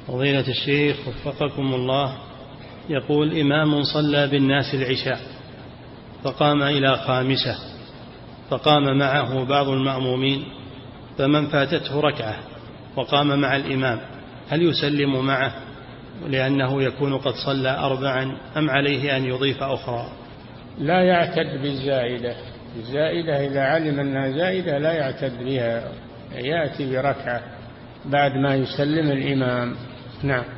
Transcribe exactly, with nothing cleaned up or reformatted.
فضيلة الشيخ وفقكم الله، يقول إمام صلى بالناس العشاء فقام إلى خامسة، فقام معه بعض المأمومين، فمن فاتته ركعة وقام مع الإمام هل يسلم معه لأنه يكون قد صلى أربعا أم عليه أن يضيف أخرى؟ لا يعتد بالزائدة، الزائدة إذا علم أنها زائدة لا يعتد بها، يأتي بركعة بعد ما يسلم الإمام. نعم.